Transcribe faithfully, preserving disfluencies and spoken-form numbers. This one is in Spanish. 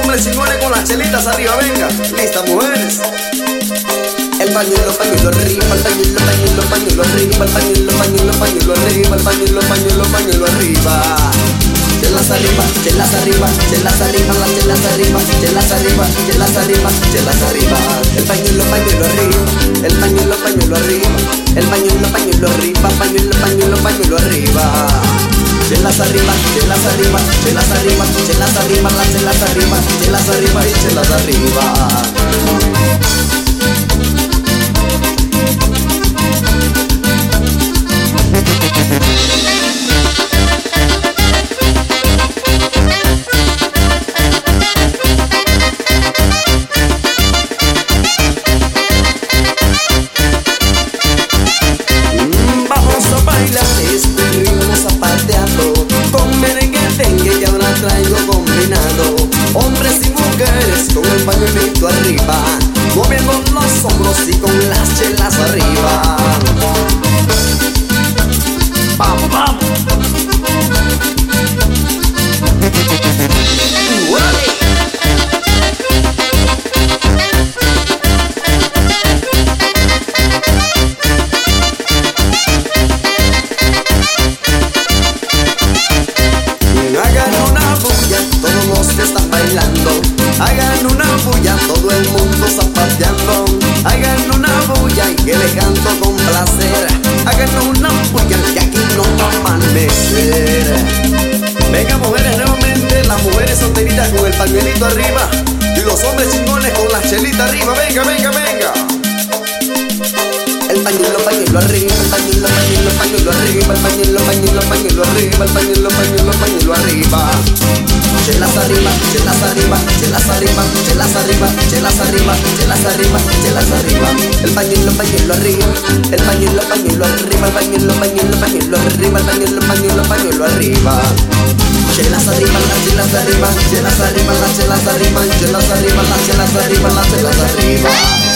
hombres chingones con las chelitas arriba, venga. Listas, mujeres. El pañuelo, pañuelo arriba, el pañuelo, pañuelo, pañuelo arriba, el pañuelo, pañuelo, pañuelo arriba, el pañuelo, pañuelo, pañuelo arriba. Chelas arriba, chelas arriba, chelas arriba, las chelas arriba, chelas arriba, chelas arriba, chelas arriba. El pañuelo, pañuelo arriba, el pañuelo, pañuelo arriba, el pañuelo, pañuelo arriba, pañuelo, pañuelo, pañuelo arriba. Chelas arriba, chelas arriba, chelas arriba, chelas arriba, las chelas arriba, chelas arriba y chelas arriba. Traigo combinado hombres y mujeres con el pañuelito arriba, moviendo los hombros y con las chelas arriba. ¡Vamos, vamos! Hagan una bulla, todo el mundo zapateando. Hagan una bulla y que le canto con placer. Hagan una bulla que aquí no va a amanecer. Venga, mujeres, nuevamente las mujeres solteritas con el pañuelito arriba y los hombres chingones con la chelita arriba. Venga, venga, venga. El pañuelo, pañuelo arriba, el pañuelo, pañuelo, pañuelo arriba, el pañuelo, pañuelo, pañuelo arriba, el pañuelo, pañuelo, pañuelo arriba. Chelas arriba, chelas arriba, chelas arriba, chelas arriba, chelas arriba, chelas arriba, chelas arriba. El pañuelo, pañuelo arriba, el pañuelo, pañuelo arriba, el pañuelo, pañuelo, pañuelo arriba, el pañuelo, pañuelo, pañuelo arriba. Chelas arriba, las chelas arriba, chelas arriba, las chelas arriba, chelas arriba, las chelas arriba, las chelas arriba.